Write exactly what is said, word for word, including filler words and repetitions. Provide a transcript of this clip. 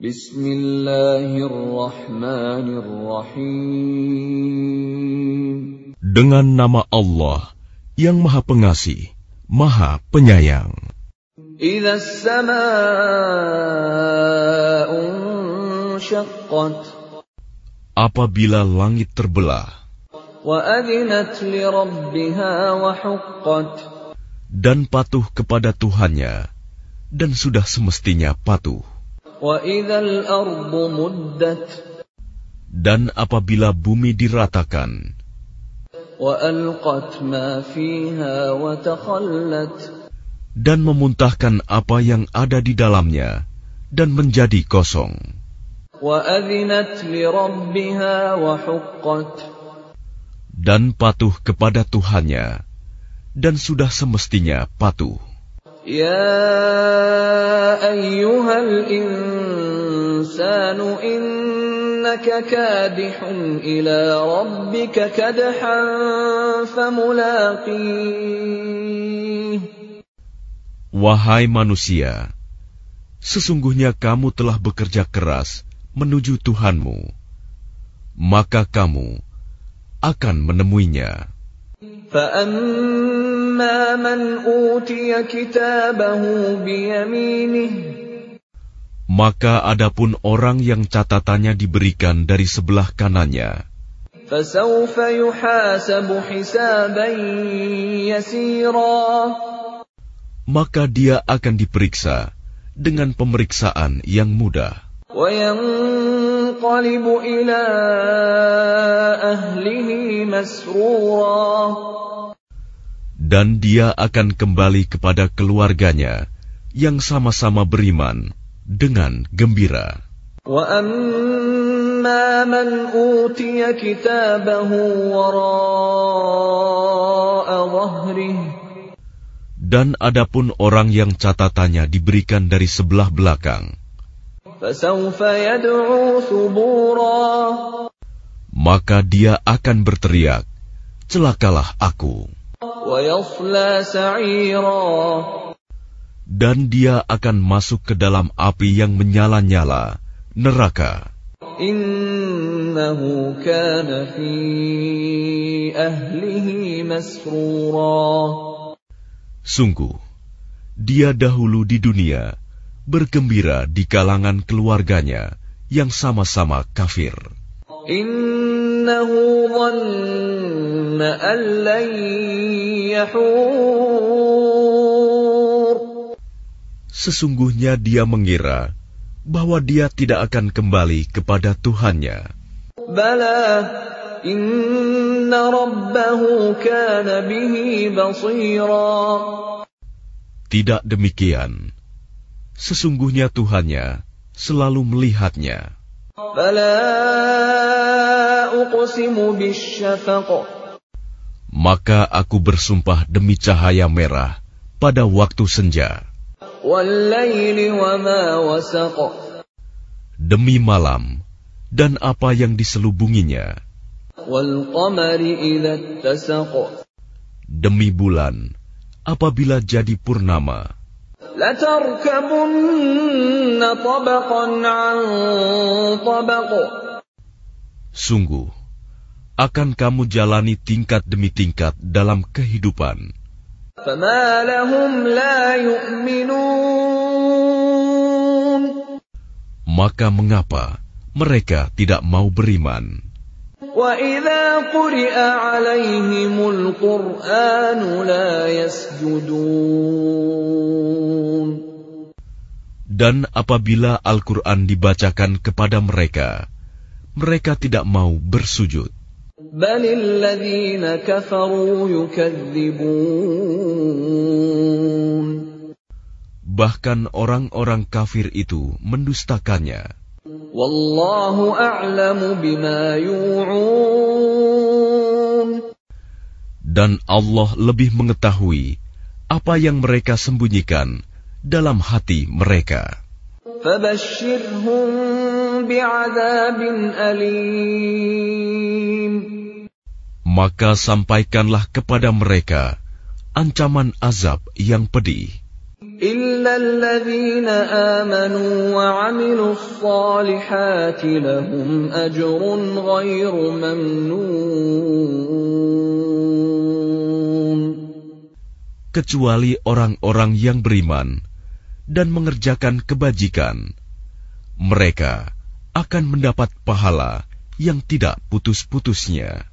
Bismillahirrahmanirrahim. Dengan nama Allah yang Maha Pengasih, Maha Penyayang. Idza as-samaa'u unshaqqat. Apabila langit terbelah. Wa adzinat li rabbiha wa huqqat. Dan patuh kepada Tuhannya, dan sudah semestinya patuh. Wa idzal ardu muddat. Dan apabila bumi diratakan. Wa alqat ma fiha wa takhallat. Dan memuntahkan apa yang ada di dalamnya dan menjadi kosong. Wa adzinat li rabbiha wa huqqat. Dan patuh kepada Tuhannya, dan sudah semestinya patuh. Ya ayyuhal insanu innaka kadihun ila rabbika kadhan famulaqih. Wahai manusia, sesungguhnya kamu telah bekerja keras menuju Tuhanmu, maka kamu akan menemuinya. فَأَمَّا مَنْ أُوتِيَ كِتَابَهُ بِيَمِينِهِ. Maka adapun orang yang catatannya diberikan dari sebelah kanannya, فَسَوْفَ يُحَاسَبُ حِسَابًا يَسِيرًا. maka dia akan diperiksa dengan pemeriksaan yang mudah. وَيَنْقَلِبُ إِلَى أَهْلِهِ مَسْرُورًا. Dan dia akan kembali kepada keluarganya yang sama-sama beriman dengan gembira. وَأَمَّا مَنْ أُوتِيَ كِتَابَهُ وَرَاءَ ظَهْرِهِ. Dan adapun orang yang catatannya diberikan dari sebelah belakang, فَسَوْفَ يَدْعُو ثُبُورًا. maka dia akan berteriak, celakalah aku. وَيَصْلَى سَعِيرًا. Dan dia akan masuk ke dalam api yang menyala-nyala, neraka. إِنَّهُ كَانَ فِي أَهْلِهِ مَسْرُورًا. Sungguh, dia dahulu di dunia bergembira di kalangan keluarganya yang sama-sama kafir. إِنَّهُ ظَنَّ أَن لَّن يَحُورَ. Sesungguhnya dia mengira bahwa dia tidak akan kembali kepada Tuhannya. بَلَى إِنَّ رَبَّهُ كَانَ بِهِ بَصِيرًا. Tidak demikian. Sesungguhnya Tuhannya selalu melihatnya. فَلَا أُقْسِمُ بِالشَّفَقِ. Maka aku bersumpah demi cahaya merah pada waktu senja. وَاللَّيْلِ وَمَا وَسَقَ. Demi malam dan apa yang diselubunginya. وَالْقَمَرِ إِذَا اتَّسَقَ. Demi bulan apabila jadi purnama. لَتَرْكَبُنَّ طَبَقًا عَنْ طَبَقٍ. Sungguh, akan kamu jalani tingkat demi tingkat dalam kehidupan. فَمَا لَهُمْ لَا يُؤْمِنُونَ. Maka mengapa mereka tidak mau beriman? وَإِذَا قُرِئَ عَلَيْهِمُ الْقُرْآنُ لَا يَسْجُدُونَ. Dan apabila Al-Quran dibacakan kepada mereka, mereka tidak mau bersujud. بَلِ الَّذِينَ كَفَرُوا يُكَذِّبُونَ. Bahkan orang-orang kafir itu mendustakannya. Wallahu a'lamu bima yu'un. Dan Allah lebih mengetahui apa yang mereka sembunyikan dalam hati mereka. Fabashshirhum bi'adzabin alim. Maka sampaikanlah kepada mereka ancaman azab yang pedih. Illa إِلَّا الَّذِينَ آمَنُوا وَعَمِلُوا الصَّالِحَاتِ لَهُمْ أَجْرٌ غَيْرُ مَمْنُونٍ. Kecuali orang-orang yang beriman dan mengerjakan kebajikan, mereka akan mendapat pahala yang tidak putus-putusnya.